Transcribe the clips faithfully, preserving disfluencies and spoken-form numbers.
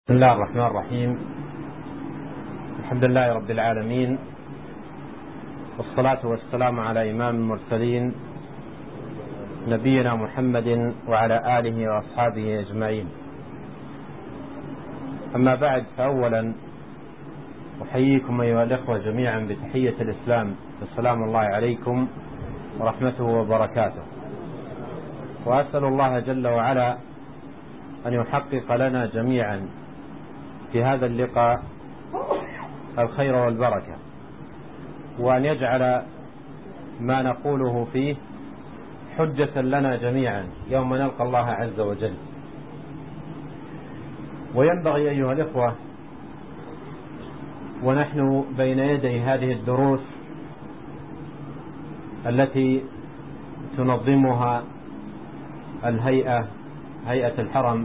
بسم الله الرحمن الرحيم. الحمد لله رب العالمين، والصلاة والسلام على إمام المرسلين نبينا محمد وعلى آله وأصحابه أجمعين. أما بعد، فأولا أحييكم أيها الأخوة جميعا بتحية الإسلام، السلام الله عليكم ورحمته وبركاته. وأسأل الله جل وعلا أن يحقق لنا جميعا في هذا اللقاء الخير والبركة، وأن يجعل ما نقوله فيه حجة لنا جميعا يوم نلقى الله عز وجل. وينبغي أيها الإخوة ونحن بين يدي هذه الدروس التي تنظمها الهيئة هيئة الحرم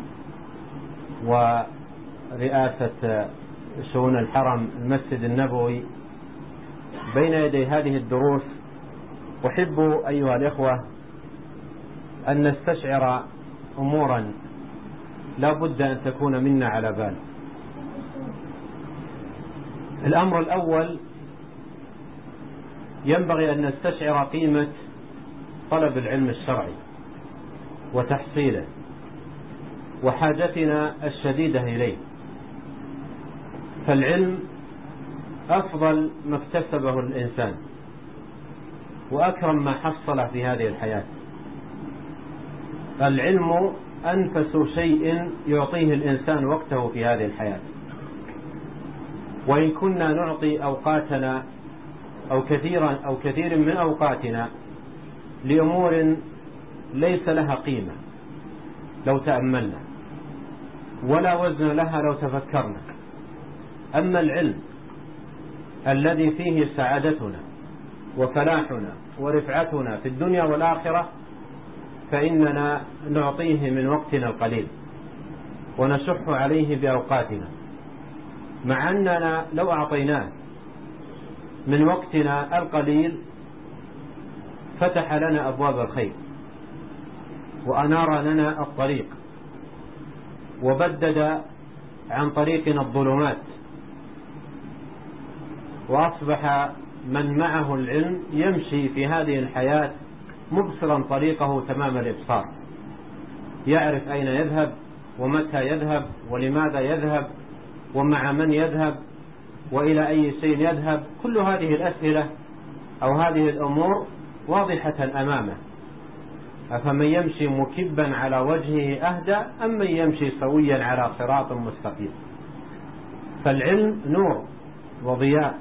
ورئاسة شؤون الحرم المسجد النبوي، بين يدي هذه الدروس أحب أيها الإخوة أن نستشعر أمورا لا بد أن تكون منا على بال. الأمر الأول، ينبغي أن نستشعر قيمة طلب العلم الشرعي وتحصيله وحاجتنا الشديدة إليه. فالعلم أفضل ما اكتسبه الإنسان وأكرم ما حصل في هذه الحياة. العلم أنفس شيء يعطيه الإنسان وقته في هذه الحياة، وإن كنا نعطي أوقاتنا أو كثيرا أو كثير من أوقاتنا لأمور ليس لها قيمة لو تأملنا، ولا وزن لها لو تفكرنا. أما العلم الذي فيه سعادتنا وفلاحنا ورفعتنا في الدنيا والآخرة فإننا نعطيه من وقتنا القليل ونشح عليه بأوقاتنا، مع أننا لو أعطيناه من وقتنا القليل فتح لنا أبواب الخير وأنار لنا الطريق وبدد عن طريقنا الظلمات، وأصبح من معه العلم يمشي في هذه الحياة مبصرا طريقه تمام الإبصار، يعرف أين يذهب ومتى يذهب ولماذا يذهب ومع من يذهب وإلى أي شيء يذهب. كل هذه الأسئلة أو هذه الأمور واضحة أمامه. أفمن يمشي مكبا على وجهه أهدى أم من يمشي سويا على صراط مستقيم؟ فالعلم نور وضياء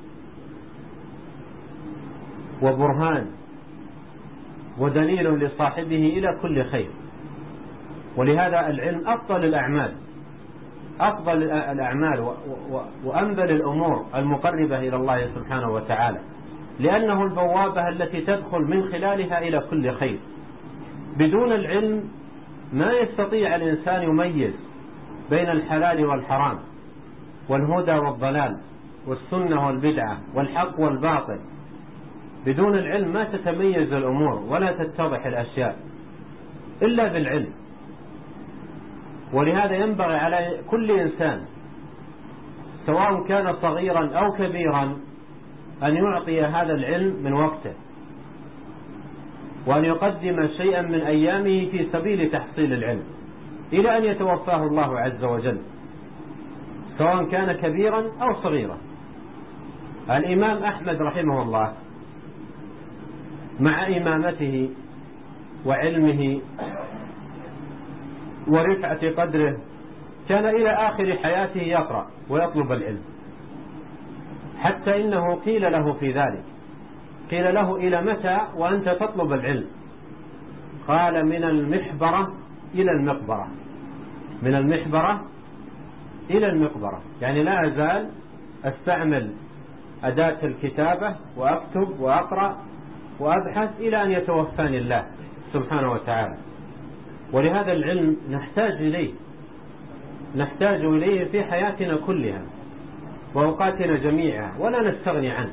وبرهان ودليل لصاحبه إلى كل خير. ولهذا العلم أفضل الأعمال أفضل الأعمال وأنبل الأمور المقربة إلى الله سبحانه وتعالى، لأنه البوابة التي تدخل من خلالها إلى كل خير. بدون العلم ما يستطيع الإنسان يميز بين الحلال والحرام والهدى والضلال والسنة والبدعة والحق والباطل. بدون العلم ما تتميز الأمور ولا تتضح الأشياء إلا بالعلم. ولهذا ينبغي على كل إنسان سواء كان صغيرا أو كبيرا أن يعطي هذا العلم من وقته، وأن يقدم شيئا من أيامه في سبيل تحصيل العلم إلى أن يتوفاه الله عز وجل، سواء كان كبيرا أو صغيرا. الإمام أحمد رحمه الله مع إمامته وعلمه ورفعة قدره كان إلى آخر حياته يقرأ ويطلب العلم، حتى إنه قيل له في ذلك، قيل له: إلى متى وأنت تطلب العلم؟ قال: من المحبرة إلى المقبرة. من المحبرة إلى المقبرة، يعني لا أزال أستعمل أداة الكتابة وأكتب وأقرأ وأبحث إلى أن يتوفاني الله سبحانه وتعالى. ولهذا العلم نحتاج إليه نحتاج إليه في حياتنا كلها وأوقاتنا جميعا، ولا نستغني عنه.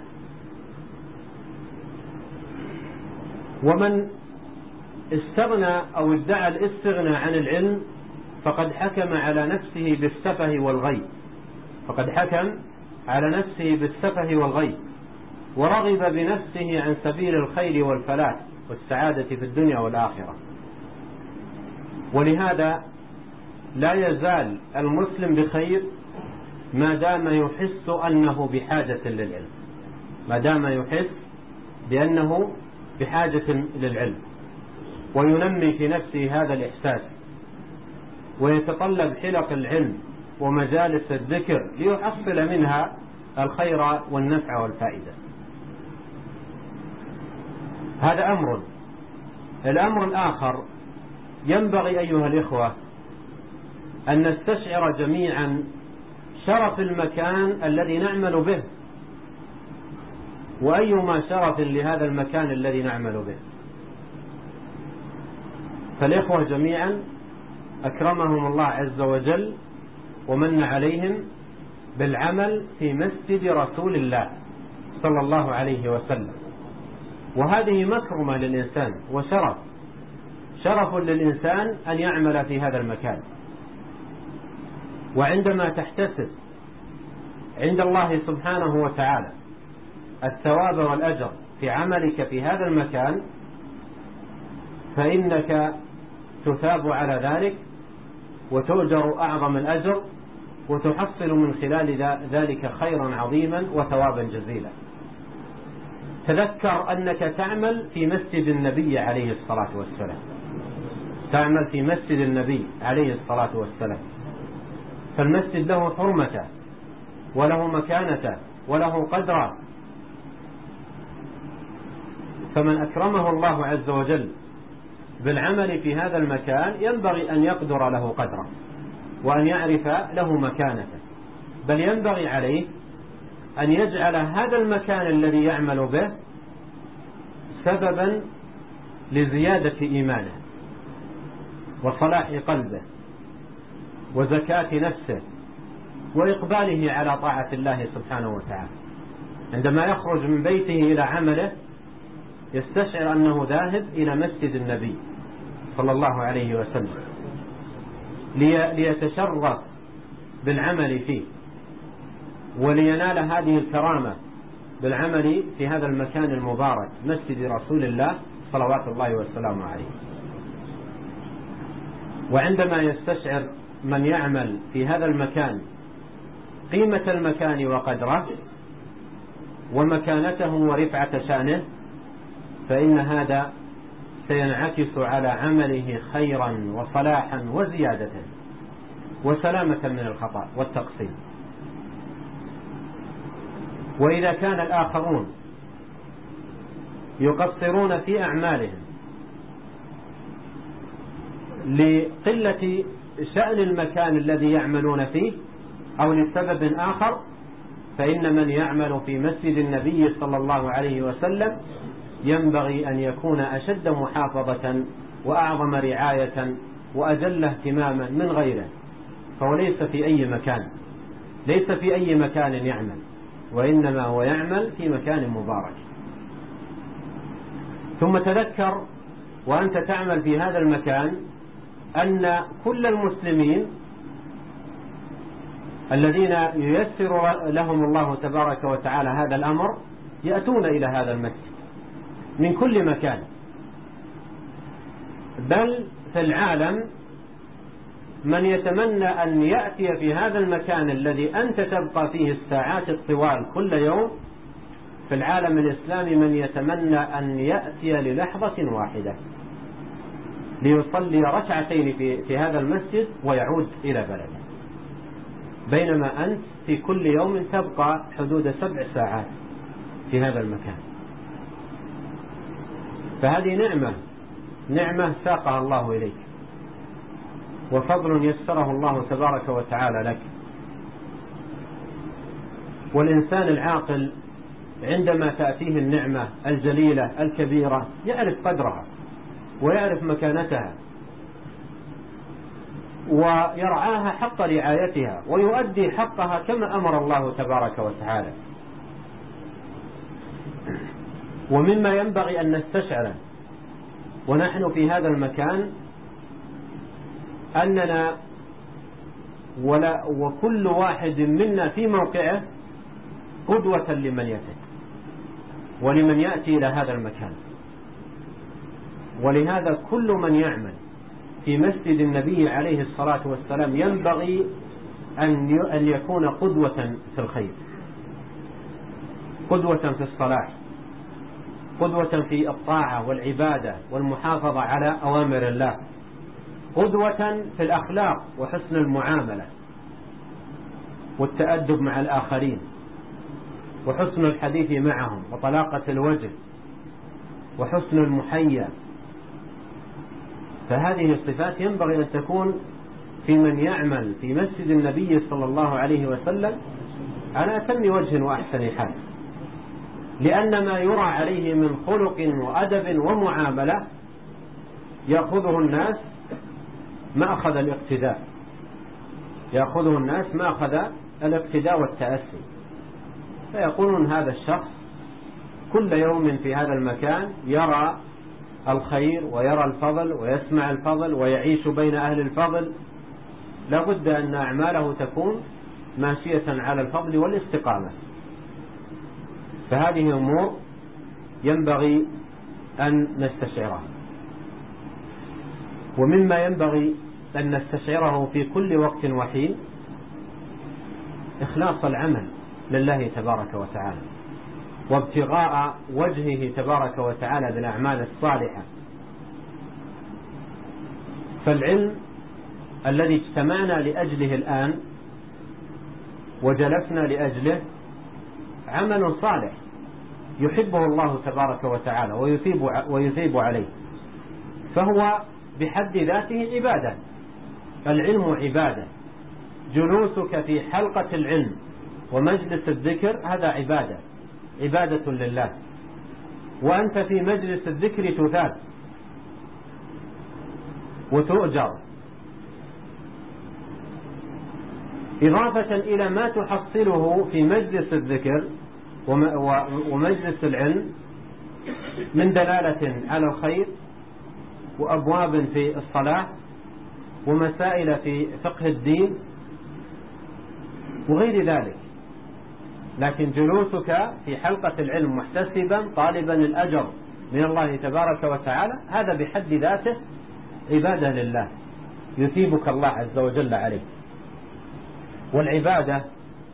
ومن استغنى أو ادعى الاستغناء عن العلم فقد حكم على نفسه بالسفه والغي فقد حكم على نفسه بالسفه والغي ورغب بنفسه عن سبيل الخير والفلاح والسعادة في الدنيا والآخرة. ولهذا لا يزال المسلم بخير ما دام يحس أنه بحاجة للعلم ما دام يحس بأنه بحاجة للعلم وينمي في نفسه هذا الإحساس ويتطلب حلق العلم ومجالس الذكر ليحصل منها الخير والنفع والفائدة. هذا أمر. الأمر الآخر ينبغي أيها الإخوة أن نستشعر جميعا شرف المكان الذي نعمل به، وأيما شرف لهذا المكان الذي نعمل به. فالإخوة جميعا أكرمهم الله عز وجل ومن عليهم بالعمل في مسجد رسول الله صلى الله عليه وسلم، وهذه مكرمة للإنسان وشرف شرف للإنسان أن يعمل في هذا المكان. وعندما تحتسب عند الله سبحانه وتعالى الثواب والأجر في عملك في هذا المكان فإنك تثاب على ذلك وتؤجر أعظم الأجر وتحصل من خلال ذلك خيرا عظيما وثوابا جزيلا. تذكر أنك تعمل في مسجد النبي عليه الصلاة والسلام تعمل في مسجد النبي عليه الصلاة والسلام، فالمسجد له حرمته وله مكانته وله قدره، فمن أكرمه الله عز وجل بالعمل في هذا المكان ينبغي أن يقدر له قدره وأن يعرف له مكانته، بل ينبغي عليه أن يجعل هذا المكان الذي يعمل به سببا لزيادة إيمانه وصلاح قلبه وزكاة نفسه وإقباله على طاعة الله سبحانه وتعالى. عندما يخرج من بيته إلى عمله يستشعر أنه ذاهب إلى مسجد النبي صلى الله عليه وسلم ليتشرف بالعمل فيه ولينال هذه الكرامة بالعمل في هذا المكان المبارك مسجد رسول الله صلوات الله والسلام عليه. وعندما يستشعر من يعمل في هذا المكان قيمة المكان وقدره ومكانته ورفعة شأنه فإن هذا سينعكس على عمله خيرا وصلاحا وزيادة وسلامة من الخطأ والتقصير. وإذا كان الآخرون يقصرون في أعمالهم لقلة شأن المكان الذي يعملون فيه أو لسبب آخر، فإن من يعمل في مسجد النبي صلى الله عليه وسلم ينبغي أن يكون أشد محافظة وأعظم رعاية وأجل اهتماما من غيره، فهو ليس في أي مكان ليس في أي مكان يعمل، وإنما هو يعمل في مكان مبارك. ثم تذكر وأنت تعمل في هذا المكان أن كل المسلمين الذين ييسر لهم الله تبارك وتعالى هذا الأمر يأتون إلى هذا المسجد من كل مكان، بل في العالم من يتمنى أن يأتي في هذا المكان الذي أنت تبقى فيه الساعات الطوال كل يوم. في العالم الإسلامي من يتمنى أن يأتي للحظة واحدة ليصلي ركعتين في, في هذا المسجد ويعود إلى بلده، بينما أنت في كل يوم تبقى حدود سبع ساعات في هذا المكان. فهذه نعمة نعمة ساقها الله إليك وفضل يسره الله تبارك وتعالى لك. والإنسان العاقل عندما تأتيه النعمة الجليلة الكبيرة يعرف قدرها ويعرف مكانتها ويرعاها حق رعايتها ويؤدي حقها كما أمر الله تبارك وتعالى. ومما ينبغي أن نستشعر ونحن في هذا المكان أننا ولا وكل واحد منا في موقعه قدوة لمن يتي ولمن يأتي إلى هذا المكان. ولهذا كل من يعمل في مسجد النبي عليه الصلاة والسلام ينبغي أن يكون قدوة في الخير، قدوة في الصلاح، قدوة في الطاعة والعبادة والمحافظة على أوامر الله، قدوة في الأخلاق وحسن المعاملة والتأدب مع الآخرين وحسن الحديث معهم وطلاقة الوجه وحسن المحيا. فهذه الصفات ينبغي أن تكون في من يعمل في مسجد النبي صلى الله عليه وسلم على أتم وجه وأحسن حال، لأن ما يرى عليه من خلق وأدب ومعاملة يأخذه الناس ما أخذ الاقتداء يأخذه الناس ما أخذ الاقتداء والتأسي، فيقولون هذا الشخص كل يوم في هذا المكان يرى الخير ويرى الفضل ويسمع الفضل ويعيش بين أهل الفضل، لابد أن أعماله تكون ماشية على الفضل والاستقامة. فهذه أمور ينبغي أن نستشعرها. ومما ينبغي أن نستشعره في كل وقت وحين إخلاص العمل لله تبارك وتعالى وابتغاء وجهه تبارك وتعالى بالأعمال الصالحة. فالعلم الذي اجتمعنا لأجله الآن وجلسنا لأجله عمل صالح يحبه الله تبارك وتعالى ويثيب, ويثيب عليه، فهو بحد ذاته عبادة. العلم عبادة، جلوسك في حلقة العلم ومجلس الذكر هذا عبادة، عبادة لله، وأنت في مجلس الذكر تثاب وتؤجر، إضافة إلى ما تحصله في مجلس الذكر ومجلس العلم من دلالة على الخير وأبواب في الصلاة ومسائل في فقه الدين وغير ذلك. لكن جلوسك في حلقة العلم محتسبا طالبا الأجر من الله تبارك وتعالى هذا بحد ذاته عبادة لله يثيبك الله عز وجل عليه. والعبادة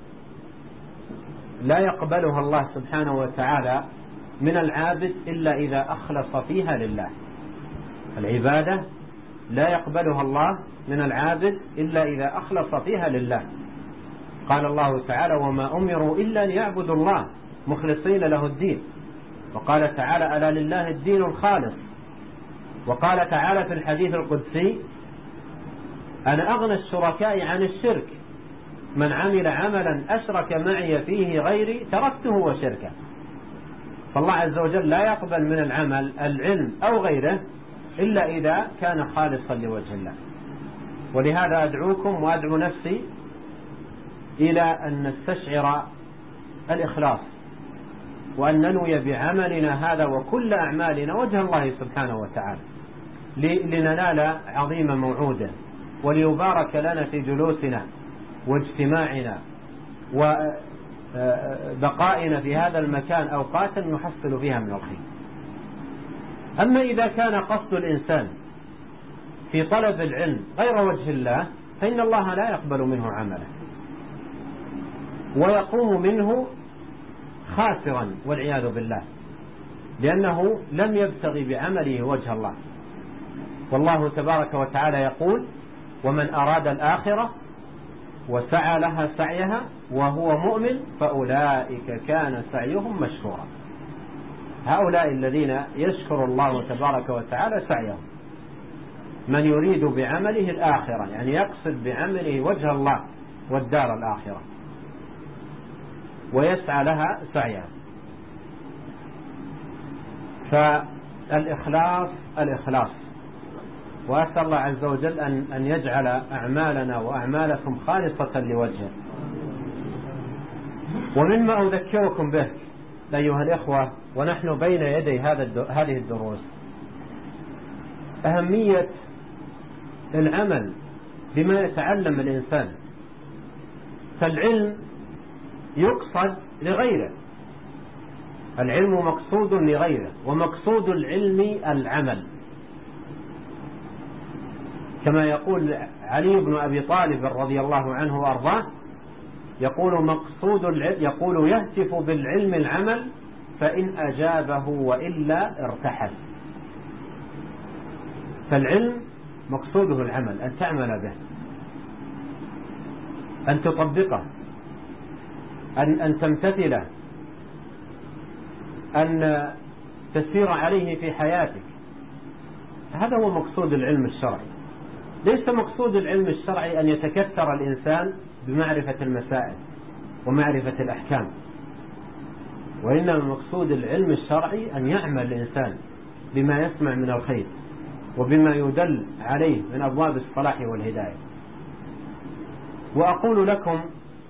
لا يقبلها الله سبحانه وتعالى من العابد إلا إذا أخلص فيها لله. العبادة لا يقبلها الله من العابد إلا إذا أخلص فيها لله. قال الله تعالى: وما أمروا إلا ليعبدوا الله مخلصين له الدين. وقال تعالى: ألا لله الدين الخالص. وقال تعالى في الحديث القدسي: أنا أغنى الشركاء عن الشرك، من عمل عملا أشرك معي فيه غيري تركته وشركه. فالله عز وجل لا يقبل من العمل العلم أو غيره إلا إذا كان خالصا لوجه الله. ولهذا أدعوكم وأدعو نفسي إلى أن نستشعر الإخلاص وأن ننوي بعملنا هذا وكل أعمالنا وجه الله سبحانه وتعالى لننال عظيم موعوده وليبارك لنا في جلوسنا واجتماعنا وبقائنا في هذا المكان أوقاتا نحصل فيها من الخير. أما إذا كان قصد الإنسان في طلب العلم غير وجه الله فإن الله لا يقبل منه عمله ويقوم منه خاسرا والعياذ بالله، لأنه لم يبتغي بعمله وجه الله. والله تبارك وتعالى يقول: ومن أراد الآخرة وسعى لها سعيها وهو مؤمن فأولئك كان سعيهم مشكورا. هؤلاء الذين يشكر الله تبارك وتعالى سعيهم، من يريد بعمله الآخرة، يعني يقصد بعمله وجه الله والدار الآخرة ويسعى لها سعيها. فالإخلاص الإخلاص وأسأل الله عز وجل أن أن يجعل أعمالنا وأعمالكم خالصة لوجهه. ومما أذكركم به أيها الإخوة ونحن بين يدي هذا هذه الدروس أهمية العمل بما يتعلم الإنسان فالعلم يقصد لغيره، العلم مقصود لغيره، ومقصود العلم العمل، كما يقول علي بن أبي طالب رضي الله عنه وأرضاه، يقول مقصود العلم، يقول يهتف بالعلم العمل، فإن أجابه وإلا ارتحل. فالعلم مقصوده العمل، أن تعمل به، أن تطبقه، أن, أن تمتثله، أن تسير عليه في حياتك. هذا هو مقصود العلم الشرعي. ليس مقصود العلم الشرعي أن يتكثر الإنسان بمعرفة المسائل ومعرفة الأحكام، وإنما مقصود العلم الشرعي أن يعمل الإنسان بما يسمع من الخير وبما يدل عليه من أبواب الصلاح والهداية. وأقول لكم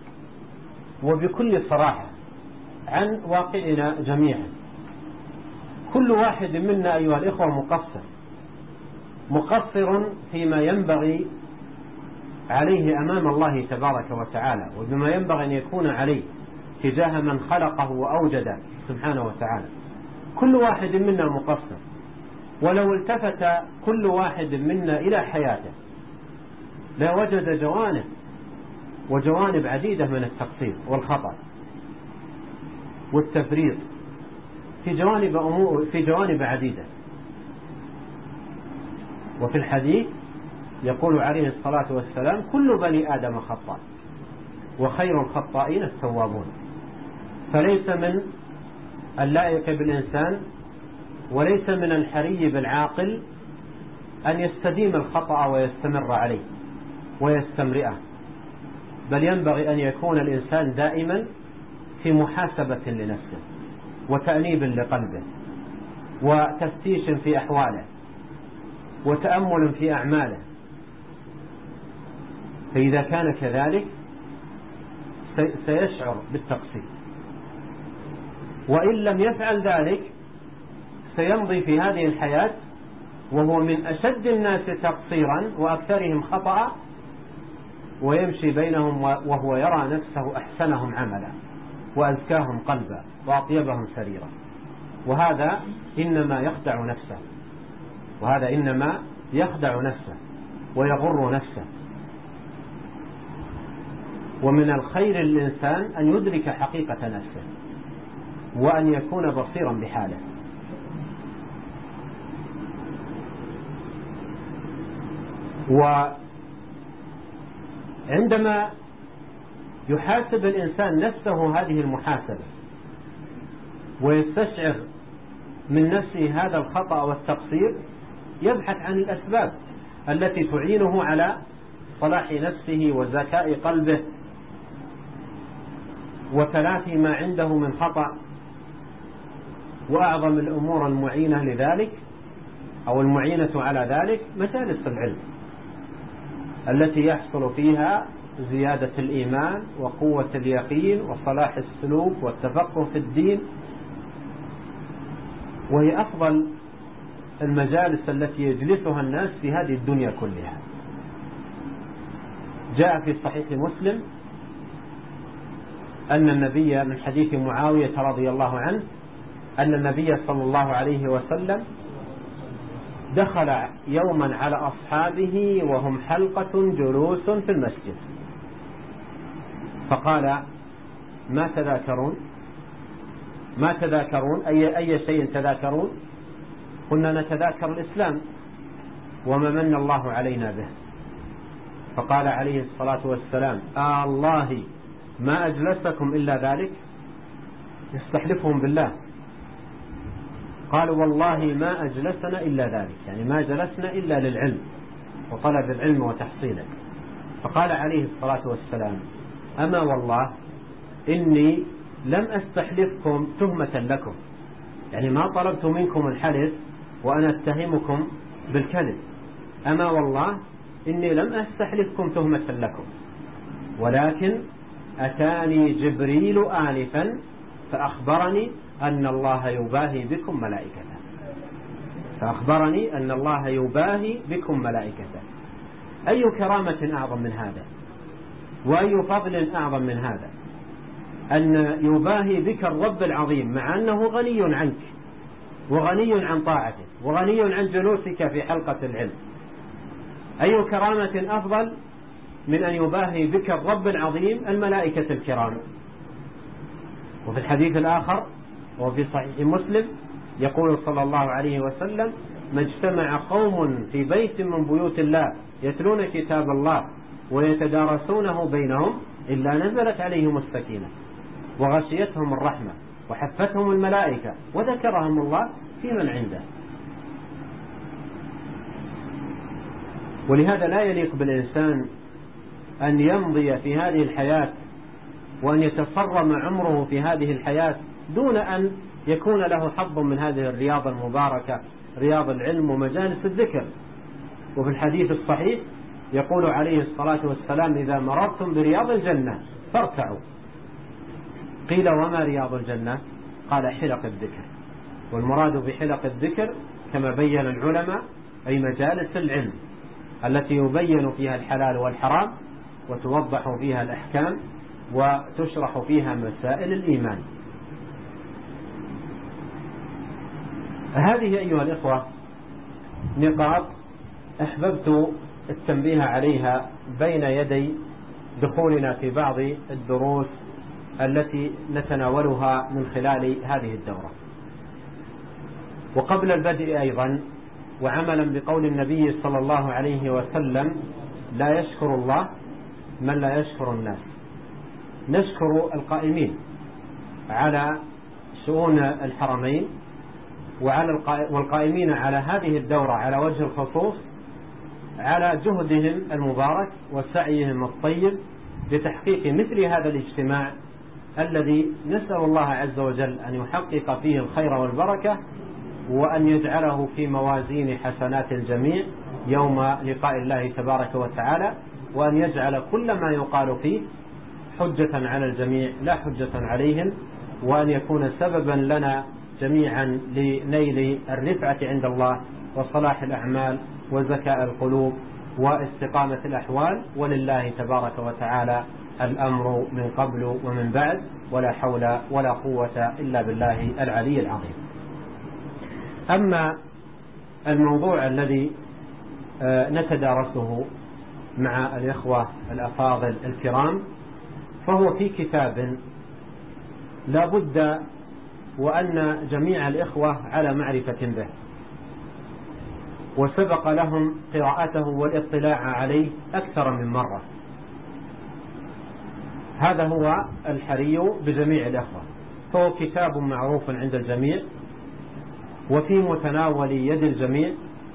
وبكل صراحة عن واقعنا جميعا، كل واحد منا أيها الإخوة مقصر، مقصر فيما ينبغي عليه أمام الله تبارك وتعالى، وبما ينبغي أن يكون عليه تجاه من خلقه وأوجده سبحانه وتعالى. كل واحد منا مقصر، ولو التفت كل واحد منا إلى حياته لوجد جوانب وجوانب عديدة من التقصير والخطأ والتفريط في جوانب أمور في جوانب عديدة. وفي الحديث يقول عليه الصلاة والسلام: كل بني آدم خطاء وخير الخطائين التوابون. فليس من اللائق بالإنسان وليس من الحري بالعاقل أن يستديم الخطأ ويستمر عليه ويستمرئه، بل ينبغي أن يكون الإنسان دائما في محاسبة لنفسه وتأنيب لقلبه وتفتيش في أحواله وتأمل في أعماله. فإذا كان كذلك سيشعر بالتقصير، وإن لم يفعل ذلك سيمضي في هذه الحياة وهو من أشد الناس تقصيرا وأكثرهم خطأ، ويمشي بينهم وهو يرى نفسه أحسنهم عملا وأزكاهم قلبا وأطيبهم سريرا. وهذا إنما يخدع نفسه وهذا إنما يخدع نفسه ويغر نفسه. ومن الخير للإنسان أن يدرك حقيقة نفسه وأن يكون بصيرا بحاله. وعندما يحاسب الإنسان نفسه هذه المحاسبة ويستشعر من نفسه هذا الخطأ والتقصير، يبحث عن الأسباب التي تعينه على صلاح نفسه وزكاء قلبه وتلافي ما عنده من خطأ. وأعظم الأمور المعينة لذلك أو المعينة على ذلك مجالس العلم التي يحصل فيها زيادة الإيمان وقوة اليقين وصلاح السلوك والتفقه في الدين، وهي أفضل المجالس التي يجلسها الناس في هذه الدنيا كلها. جاء في صحيح مسلم أن النبي من حديث معاوية رضي الله عنه أن النبي صلى الله عليه وسلم دخل يوما على أصحابه وهم حلقة جلوس في المسجد، فقال: ما تذاكرون ما تذاكرون أي, أي شيء تذاكرون؟ قلنا: نتذاكر الإسلام وما من الله علينا به. فقال عليه الصلاة والسلام: آه الله ما أجلسكم إلا ذلك؟ يستحلفهم بالله. قالوا: والله ما أجلسنا إلا ذلك، يعني ما جلسنا إلا للعلم وطلب العلم وتحصيله. فقال عليه الصلاة والسلام: أما والله إني لم أستحلفكم تهمة لكم، يعني ما طلبت منكم الحلف وأنا أتهمكم بالكذب، أما والله إني لم أستحلفكم تهمة لكم، ولكن أتاني جبريل آنفا فأخبرني أن الله يباهي بكم ملائكته فأخبرني أن الله يباهي بكم ملائكته. أي كرامة أعظم من هذا؟ وأي فضل أعظم من هذا أن يباهي بك الرب العظيم مع أنه غني عنك وغني عن طاعتك وغني عن جلوسك في حلقة العلم. أي كرامة أفضل من أن يباهي بك الرب العظيم الملائكة الكرام. وفي الحديث الآخر وفي صحيح مسلم يقول صلى الله عليه وسلم: ما اجتمع قوم في بيت من بيوت الله يتلون كتاب الله ويتدارسونه بينهم إلا نزلت عليهم السكينة وغشيتهم الرحمة وحفتهم الملائكة وذكرهم الله في من عنده. ولهذا لا يليق بالإنسان أن يمضي في هذه الحياة وأن يتصرم عمره في هذه الحياة دون أن يكون له حظ من هذه الرياضة المباركة، رياض العلم ومجالس الذكر. وفي الحديث الصحيح يقول عليه الصلاة والسلام: إذا مررتم برياض الجنة فارتعوا. قيل: وما رياض الجنة؟ قال: حلق الذكر. والمراد بحلق الذكر كما بين العلماء أي مجالس العلم التي يبين فيها الحلال والحرام وتوضح فيها الأحكام وتشرح فيها مسائل الإيمان. هذه أيها الإخوة نقاط أحببت التنبيه عليها بين يدي دخولنا في بعض الدروس التي نتناولها من خلال هذه الدورة. وقبل البدء أيضا وعملا بقول النبي صلى الله عليه وسلم: لا يشكر الله من لا يشكر الناس. نشكر القائمين على شؤون الحرمين وعلى والقائمين على هذه الدورة على وجه الخصوص على جهدهم المبارك وسعيهم الطيب لتحقيق مثل هذا الاجتماع الذي نسأل الله عز وجل أن يحقق فيه الخير والبركة وأن يجعله في موازين حسنات الجميع يوم لقاء الله تبارك وتعالى، وأن يجعل كل ما يقال فيه حجة على الجميع لا حجة عليهم، وأن يكون سببا لنا جميعا لنيل الرفعة عند الله وصلاح الأعمال وزكاء القلوب واستقامة الأحوال. ولله تبارك وتعالى الأمر من قبل ومن بعد، ولا حول ولا قوة إلا بالله العلي العظيم. أما الموضوع الذي نتدارسه مع الإخوة الأفاضل الكرام فهو في كتاب لا بد وأن جميع الإخوة على معرفة به، وسبق لهم قراءته والاطلاع عليه أكثر من مرة. هذا هو الحري بجميع الإخوة، فهو كتاب معروف عند الجميع وفي متناول يد الجميع،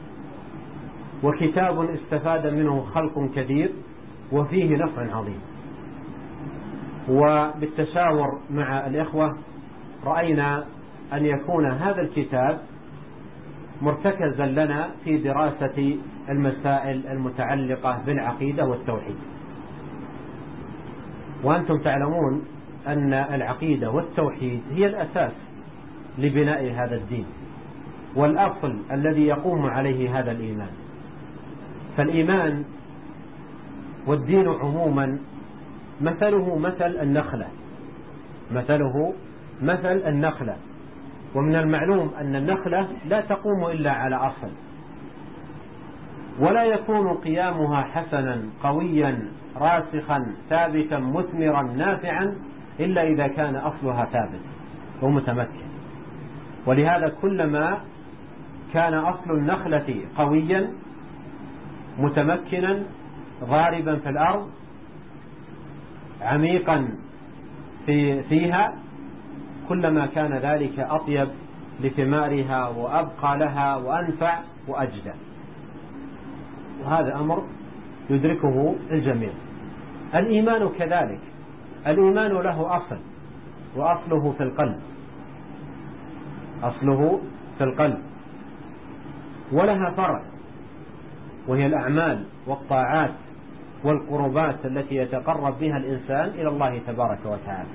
وكتاب استفاد منه خلق كثير وفيه نفع عظيم. وبالتشاور مع الإخوة رأينا أن يكون هذا الكتاب مرتكزا لنا في دراسة المسائل المتعلقة بالعقيدة والتوحيد. وأنتم تعلمون أن العقيدة والتوحيد هي الأساس لبناء هذا الدين والأصل الذي يقوم عليه هذا الإيمان. فالإيمان والدين عموما مثله مثل النخلة مثله مثل النخلة ومن المعلوم أن النخلة لا تقوم إلا على أصل، ولا يكون قيامها حسنا قويا راسخا ثابتا مثمرا نافعا إلا إذا كان أصلها ثابت ومتمكن. ولهذا كلما كان أصل النخلة قويا متمكنا غاربا في الأرض عميقا في فيها كلما كان ذلك أطيب لثمارها وأبقى لها وأنفع وأجدى. وهذا أمر يدركه الجميع. الإيمان كذلك، الإيمان له أصل وأصله في القلب أصله في القلب ولها فرع وهي الأعمال والطاعات والقربات التي يتقرب بها الإنسان إلى الله تبارك وتعالى.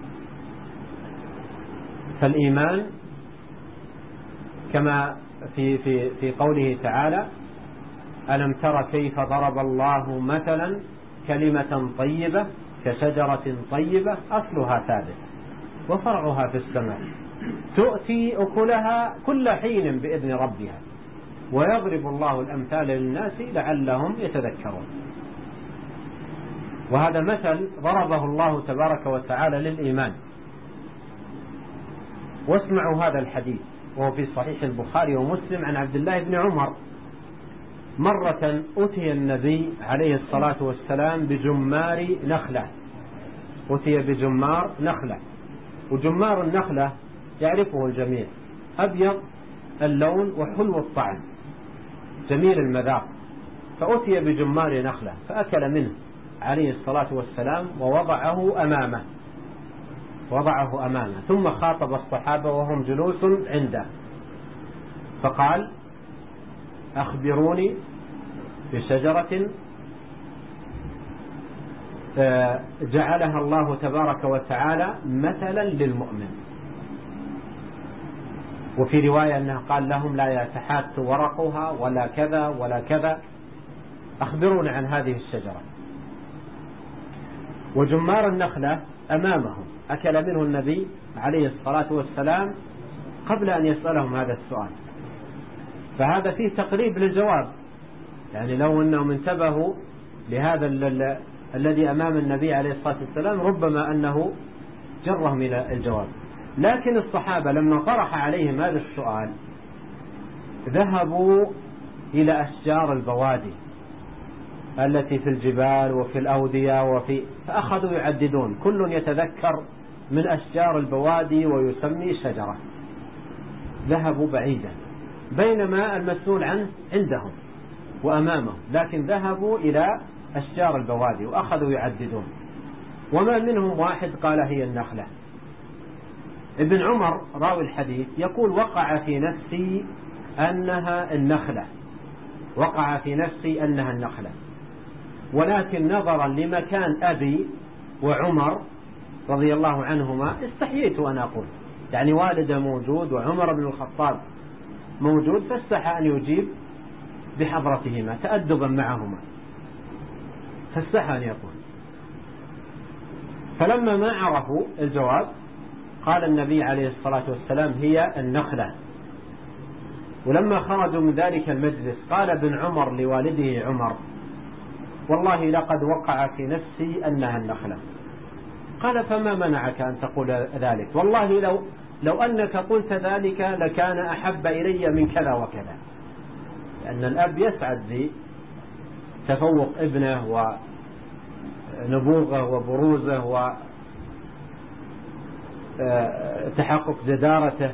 فالإيمان كما في, في, في قوله تعالى: ألم تر كيف ضرب الله مثلا كلمة طيبة كشجرة طيبة أصلها ثابت وفرعها في السماء تؤتي أكلها كل حين بإذن ربها ويضرب الله الأمثال للناس لعلهم يتذكرون. وهذا مثل ضربه الله تبارك وتعالى للإيمان. واسمعوا هذا الحديث وهو في صحيح البخاري ومسلم عن عبد الله بن عمر. مرة أتي النبي عليه الصلاة والسلام بجمار نخلة، أتي بجمار نخلة، وجمار النخلة يعرفه الجميع، أبيض اللون وحلو الطعم جميل المذاق. فأتي بجمار نخلة فأكل منه عليه الصلاة والسلام ووضعه أمامه وضعه أمامه ثم خاطب الصحابة وهم جلوس عنده فقال: أخبروني بشجرة جعلها الله تبارك وتعالى مثلا للمؤمن. وفي رواية أنه قال لهم: لا يتحات ورقها ولا كذا ولا كذا، أخبروني عن هذه الشجرة. وجمار النخلة أمامهم أكل منه النبي عليه الصلاة والسلام قبل أن يسألهم هذا السؤال. فهذا فيه تقريب للجواب، يعني لو أنهم انتبهوا لهذا الذي أمام النبي عليه الصلاة والسلام ربما أنه جرهم إلى الجواب. لكن الصحابة لما طرح عليهم هذا السؤال ذهبوا إلى أشجار البوادي التي في الجبال وفي الأودية وفي فأخذوا يعددون، كل يتذكر من أشجار البوادي ويسمي شجرة. ذهبوا بعيدا بينما المسؤول عنه عندهم وأمامهم، لكن ذهبوا إلى أشجار البوادي وأخذوا يعددون، وما منهم واحد قال هي النخلة. ابن عمر راوي الحديث يقول: وقع في نفسي أنها النخلة، وقع في نفسي أنها النخلة، ولكن نظرا لمكان أبي وعمر رضي الله عنهما استحييت أن أقول، يعني والده موجود وعمر بن الخطاب موجود، فاستحى أن يجيب بحضرتهما تأدبا معهما، فاستحى أن يقول. فلما ما عرفوا الجواب قال النبي عليه الصلاة والسلام: هي النخلة. ولما خرجوا من ذلك المجلس قال ابن عمر لوالده عمر: والله لقد وقع في نفسي أنها النخلة. قال: فما منعك أن تقول ذلك؟ والله لو, لو أنك قلت ذلك لكان أحب إلي من كذا وكذا. لأن الأب يسعد بتفوق ابنه ونبوغه وبروزه وتحقق جدارته.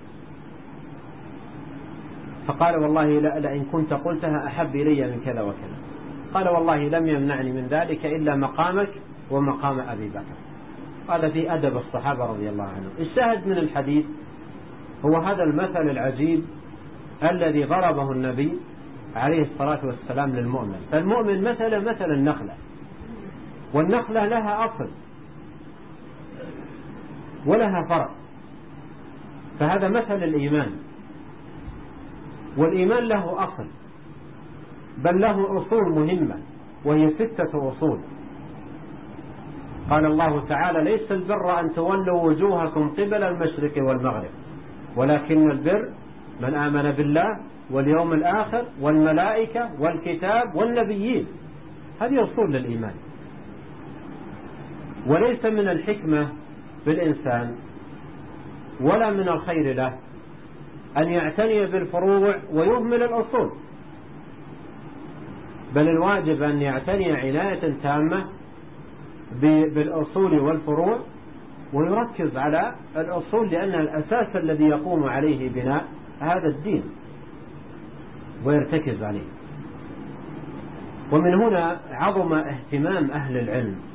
فقال: والله لئن كنت قلتها أحب إلي من كذا وكذا. قال: والله لم يمنعني من ذلك إلا مقامك ومقام أبي بكر. هذا في أدب الصحابة رضي الله عنهم. الشاهد من الحديث هو هذا المثل العجيب الذي ضربه النبي عليه الصلاة والسلام للمؤمن. فالمؤمن مثل مثل النخلة، والنخلة لها أصل ولها فرع، فهذا مثل الإيمان. والإيمان له أصل، بل له أصول مهمة وهي ستة أصول. قال الله تعالى: ليس البر أن تولوا وجوهكم قبل المشرق والمغرب ولكن البر من آمن بالله واليوم الآخر والملائكة والكتاب والنبيين. هذه أصول للإيمان. وليس من الحكمة بالإنسان ولا من الخير له أن يعتني بالفروع ويهمل الأصول، بل الواجب أن يعتني عناية تامة بالأصول والفروع ويركز على الأصول، لأنها الأساس الذي يقوم عليه بناء هذا الدين ويرتكز عليه. ومن هنا عظم اهتمام أهل العلم